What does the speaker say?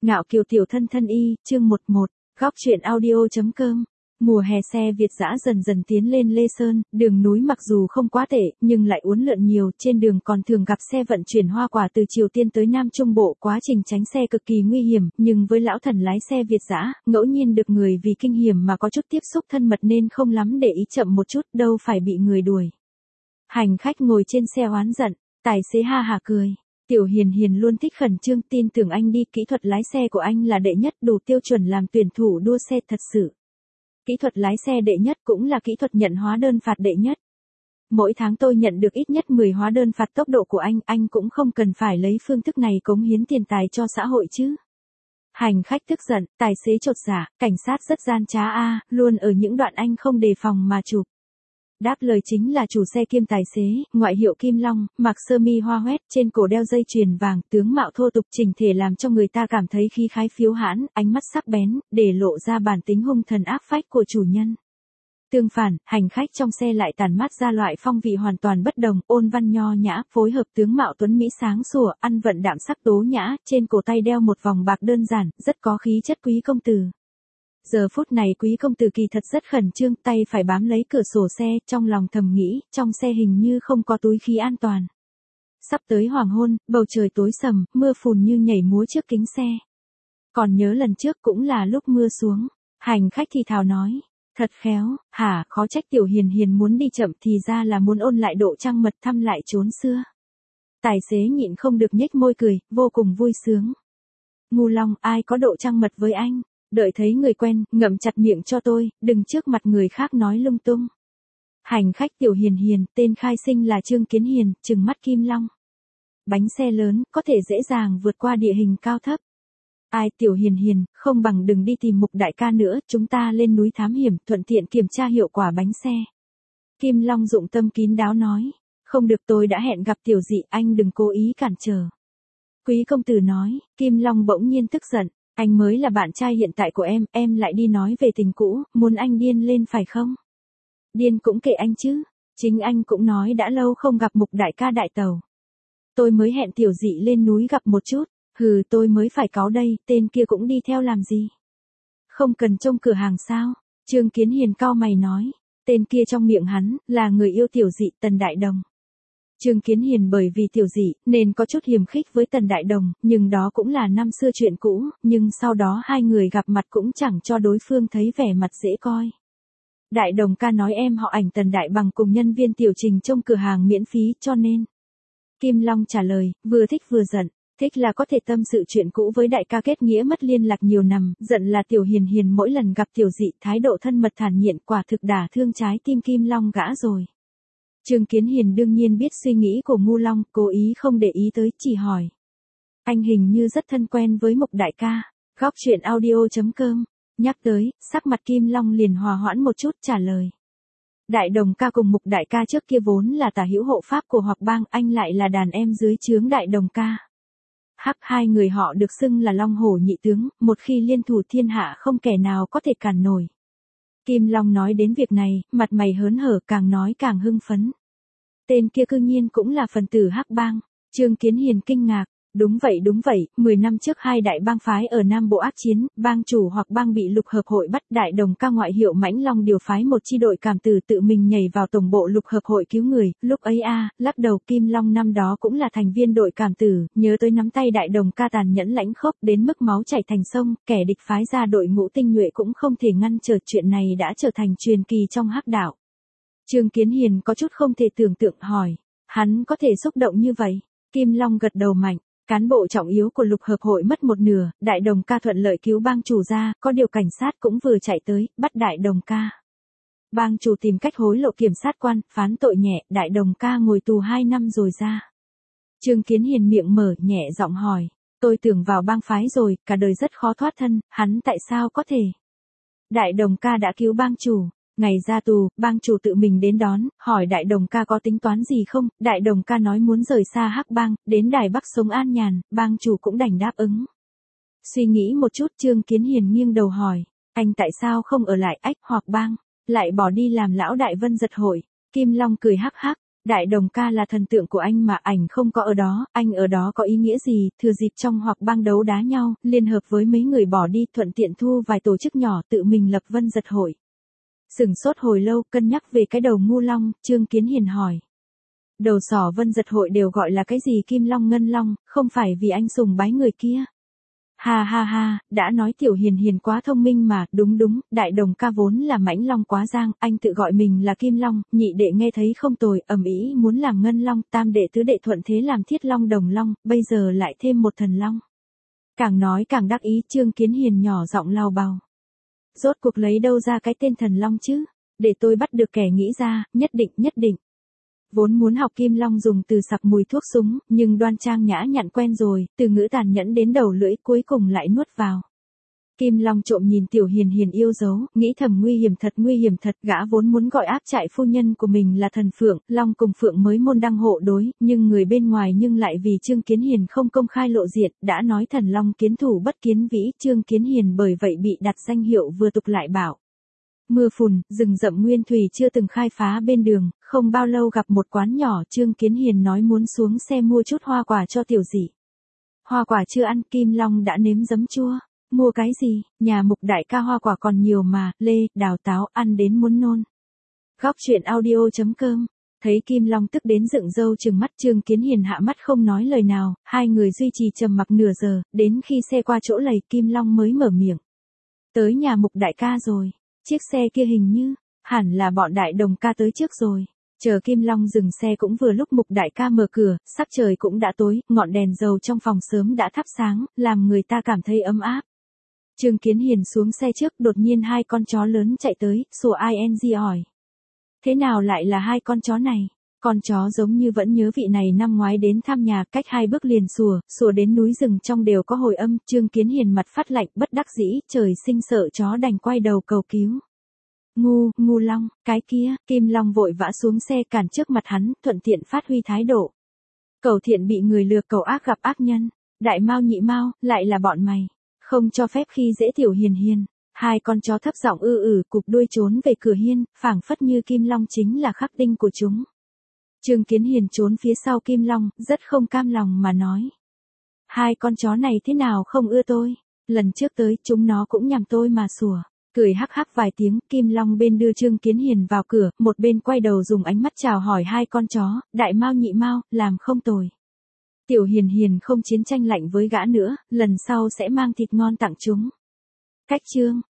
Ngạo kiều tiểu thân thân y, chương 11, góc truyện audio.com. Mùa hè xe Việt dã dần dần tiến lên Lê Sơn, đường núi mặc dù không quá tệ, nhưng lại uốn lượn nhiều, trên đường còn thường gặp xe vận chuyển hoa quả từ Triều Tiên tới Nam Trung Bộ, quá trình tránh xe cực kỳ nguy hiểm, nhưng với lão thần lái xe Việt dã, ngẫu nhiên được người vì kinh hiểm mà có chút tiếp xúc thân mật nên không lắm để ý chậm một chút, đâu phải bị người đuổi. Hành khách ngồi trên xe oán giận, tài xế ha hả cười. Tiểu Hiền Hiền luôn thích khẩn trương, tin tưởng anh đi, kỹ thuật lái xe của anh là đệ nhất, đủ tiêu chuẩn làm tuyển thủ đua xe thật sự. Kỹ thuật lái xe đệ nhất cũng là kỹ thuật nhận hóa đơn phạt đệ nhất. Mỗi tháng tôi nhận được ít nhất 10 hóa đơn phạt tốc độ của anh cũng không cần phải lấy phương thức này cống hiến tiền tài cho xã hội chứ. Hành khách tức giận, tài xế chột dạ, cảnh sát rất gian trá a, luôn ở những đoạn anh không đề phòng mà chụp. Đáp lời chính là chủ xe kiêm tài xế, ngoại hiệu Kim Long, mặc sơ mi hoa hoét, trên cổ đeo dây chuyền vàng, tướng mạo thô tục chỉnh thể làm cho người ta cảm thấy khí khái phiếu hãn, ánh mắt sắc bén, để lộ ra bản tính hung thần ác phách của chủ nhân. Tương phản, hành khách trong xe lại tản mát ra loại phong vị hoàn toàn bất đồng, ôn văn nho nhã, phối hợp tướng mạo tuấn mỹ sáng sủa, ăn vận đạm sắc tố nhã, trên cổ tay đeo một vòng bạc đơn giản, rất có khí chất quý công tử. Giờ phút này quý công tử kỳ thật rất khẩn trương, tay phải bám lấy cửa sổ xe, trong lòng thầm nghĩ, trong xe hình như không có túi khí an toàn. Sắp tới hoàng hôn, bầu trời tối sầm, mưa phùn như nhảy múa trước kính xe. Còn nhớ lần trước cũng là lúc mưa xuống, hành khách thì thào nói, thật khéo, hả, khó trách Tiểu Hiền Hiền muốn đi chậm thì ra là muốn ôn lại độ trăng mật, thăm lại chốn xưa. Tài xế nhịn không được nhếch môi cười, vô cùng vui sướng. Ngu Long, ai có độ trăng mật với anh? Đợi thấy người quen, ngậm chặt miệng cho tôi, đừng trước mặt người khác nói lung tung. Hành khách Tiểu Hiền Hiền, tên khai sinh là Trương Kiến Hiền, trừng mắt Kim Long. Bánh xe lớn, có thể dễ dàng vượt qua địa hình cao thấp. Ai Tiểu Hiền Hiền, không bằng đừng đi tìm Mục đại ca nữa, chúng ta lên núi thám hiểm, thuận tiện kiểm tra hiệu quả bánh xe. Kim Long dụng tâm kín đáo nói, không được, tôi đã hẹn gặp Tiểu Dị, anh đừng cố ý cản trở. Quý công tử nói, Kim Long bỗng nhiên tức giận. Anh mới là bạn trai hiện tại của em lại đi nói về tình cũ, muốn anh điên lên phải không? Điên cũng kệ anh chứ, chính anh cũng nói đã lâu không gặp Mục đại ca đại tàu. Tôi mới hẹn Tiểu Dị lên núi gặp một chút, tôi mới phải cáu đây, tên kia cũng đi theo làm gì? Không cần trông cửa hàng sao? Trương Kiến Hiền cau mày nói, tên kia trong miệng hắn, là người yêu Tiểu Dị, Tần Đại Đồng. Trương Kiến Hiền bởi vì Tiểu Dị, nên có chút hiềm khích với Tần Đại Đồng, nhưng đó cũng là năm xưa chuyện cũ, nhưng sau đó hai người gặp mặt cũng chẳng cho đối phương thấy vẻ mặt dễ coi. Đại Đồng ca nói em họ ảnh Tần Đại Bằng cùng nhân viên Tiểu Trình trong cửa hàng miễn phí cho nên. Kim Long trả lời, vừa thích vừa giận, thích là có thể tâm sự chuyện cũ với đại ca kết nghĩa mất liên lạc nhiều năm, giận là Tiểu Hiền Hiền mỗi lần gặp Tiểu Dị thái độ thân mật thản nhiên, quả thực đả thương trái tim Kim Long gã rồi. Trương Kiến Hiền đương nhiên biết suy nghĩ của Ngu Long, cố ý không để ý tới, chỉ hỏi. Anh hình như rất thân quen với Mục đại ca. Góc truyện audio.com. Nhắc tới, sắc mặt Kim Long liền hòa hoãn một chút, trả lời. Đại Đồng ca cùng Mục đại ca trước kia vốn là tả hữu hộ pháp của Hoặc Bang, anh lại là đàn em dưới trướng Đại Đồng ca. Hai người họ được xưng là Long Hổ nhị tướng, một khi liên thủ thiên hạ không kẻ nào có thể cản nổi. Kim Long nói đến việc này, mặt mày hớn hở, càng nói càng hưng phấn. Tên kia cư nhiên cũng là phần tử Hắc Bang. Trương Kiến Hiền kinh ngạc, đúng vậy, 10 năm trước hai đại bang phái ở Nam Bộ ác chiến, bang chủ Hoặc Bang bị Lục Hợp Hội bắt, Đại Đồng ca ngoại hiệu Mãnh Long điều phái một chi đội cảm tử tự mình nhảy vào tổng bộ Lục Hợp Hội cứu người, lúc ấy lắc đầu, Kim Long năm đó cũng là thành viên đội cảm tử, nhớ tới nắm tay Đại Đồng ca tàn nhẫn lãnh khốc đến mức máu chảy thành sông, kẻ địch phái ra đội ngũ tinh nhuệ cũng không thể ngăn trở, chuyện này đã trở thành truyền kỳ trong Hắc đạo. Trương Kiến Hiền có chút không thể tưởng tượng, hỏi, hắn có thể xúc động như vậy? Kim Long gật đầu mạnh. Cán bộ trọng yếu của Lục Hợp Hội mất một nửa, Đại Đồng ca thuận lợi cứu bang chủ ra, có điều cảnh sát cũng vừa chạy tới, bắt Đại Đồng ca. Bang chủ tìm cách hối lộ kiểm sát quan, phán tội nhẹ, Đại Đồng ca ngồi tù 2 năm rồi ra. Trương Kiến Hiền miệng mở, nhẹ giọng hỏi, tôi tưởng vào bang phái rồi, cả đời rất khó thoát thân, hắn tại sao có thể? Đại Đồng ca đã cứu bang chủ. Ngày ra tù, bang chủ tự mình đến đón, hỏi Đại Đồng ca có tính toán gì không, Đại Đồng ca nói muốn rời xa Hắc Bang, đến Đài Bắc sống an nhàn, bang chủ cũng đành đáp ứng. Suy nghĩ một chút, Trương Kiến Hiền nghiêng đầu hỏi, anh tại sao không ở lại Hoặc Bang, lại bỏ đi làm lão đại Vân Giật Hội? Kim Long cười hắc hắc, Đại đồng ca là thần tượng của anh mà ảnh không có ở đó, anh ở đó có ý nghĩa gì, thừa dịp trong hoặc bang đấu đá nhau, liên hợp với mấy người bỏ đi, thuận tiện thu vài tổ chức nhỏ tự mình lập Vân Giật hội. Sửng sốt hồi lâu, cân nhắc về cái đầu ngu long, Trương Kiến Hiền hỏi. Đầu sỏ Vân Giật hội đều gọi là cái gì Kim Long Ngân Long, không phải vì anh sùng bái người kia. Ha ha ha, đã nói Tiểu Hiền Hiền quá thông minh mà, đúng đúng, đại đồng ca vốn là mãnh long quá giang, anh tự gọi mình là Kim Long, nhị đệ nghe thấy không tồi, ầm ĩ muốn làm Ngân Long, tam đệ tứ đệ thuận thế làm Thiết Long Đồng Long, bây giờ lại thêm một thần long. Càng nói càng đắc ý, Trương Kiến Hiền nhỏ giọng lao bào. Rốt cuộc lấy đâu ra cái tên thần long chứ? Để tôi bắt được kẻ nghĩ ra, nhất định. Vốn muốn học Kim Long dùng từ sặc mùi thuốc súng, nhưng đoan trang nhã nhặn quen rồi, từ ngữ tàn nhẫn đến đầu lưỡi cuối cùng lại nuốt vào. Kim Long trộm nhìn Tiểu Hiền Hiền yêu dấu, nghĩ thầm nguy hiểm thật, gã vốn muốn gọi áp trại phu nhân của mình là thần Phượng, Long cùng Phượng mới môn đăng hộ đối, nhưng người bên ngoài nhưng lại vì Trương Kiến Hiền không công khai lộ diện, đã nói thần Long kiến thủ bất kiến vĩ, Trương Kiến Hiền bởi vậy bị đặt danh hiệu vừa tục lại bảo. Mưa phùn, rừng rậm nguyên thủy chưa từng khai phá bên đường, không bao lâu gặp một quán nhỏ, Trương Kiến Hiền nói muốn xuống xe mua chút hoa quả cho tiểu dị. Hoa quả chưa ăn, Kim Long đã nếm giấm chua. Mua cái gì, nhà Mục đại ca hoa quả còn nhiều mà, lê, đào táo, ăn đến muốn nôn. Góc truyện audio.com. Thấy Kim Long tức đến dựng râu trừng mắt, Trương Kiến Hiền hạ mắt không nói lời nào, hai người duy trì trầm mặc nửa giờ, đến khi xe qua chỗ lầy Kim Long mới mở miệng. Tới nhà Mục đại ca rồi, chiếc xe kia hình như, hẳn là bọn đại đồng ca tới trước rồi. Chờ Kim Long dừng xe cũng vừa lúc Mục đại ca mở cửa, sắc trời cũng đã tối, ngọn đèn dầu trong phòng sớm đã thắp sáng, làm người ta cảm thấy ấm áp. Trương Kiến Hiền xuống xe trước, đột nhiên hai con chó lớn chạy tới, sủa ing hỏi. Thế nào lại là hai con chó này? Con chó giống như vẫn nhớ vị này năm ngoái đến thăm nhà, cách hai bước liền sủa đến núi rừng trong đều có hồi âm, Trương Kiến Hiền mặt phát lạnh, bất đắc dĩ, trời sinh sợ chó đành quay đầu cầu cứu. Ngu Long, cái kia, Kim Long vội vã xuống xe cản trước mặt hắn, thuận tiện phát huy thái độ. Cầu thiện bị người lừa, cầu ác gặp ác nhân, đại mao nhị mao, lại là bọn mày. Không cho phép khi dễ Tiểu Hiền Hiền. Hai con chó thấp giọng cụp đuôi trốn về cửa hiên, phảng phất như Kim Long chính là khắc tinh của chúng. Trương Kiến Hiền trốn phía sau Kim Long, rất không cam lòng mà nói. Hai con chó này thế nào không ưa tôi? Lần trước tới, chúng nó cũng nhằm tôi mà sủa. Cười hắc hắc vài tiếng, Kim Long bên đưa Trương Kiến Hiền vào cửa, một bên quay đầu dùng ánh mắt chào hỏi hai con chó, đại mao nhị mao, làm không tồi. Tiểu Hiền Hiền không chiến tranh lạnh với gã nữa, lần sau sẽ mang thịt ngon tặng chúng. Cách chương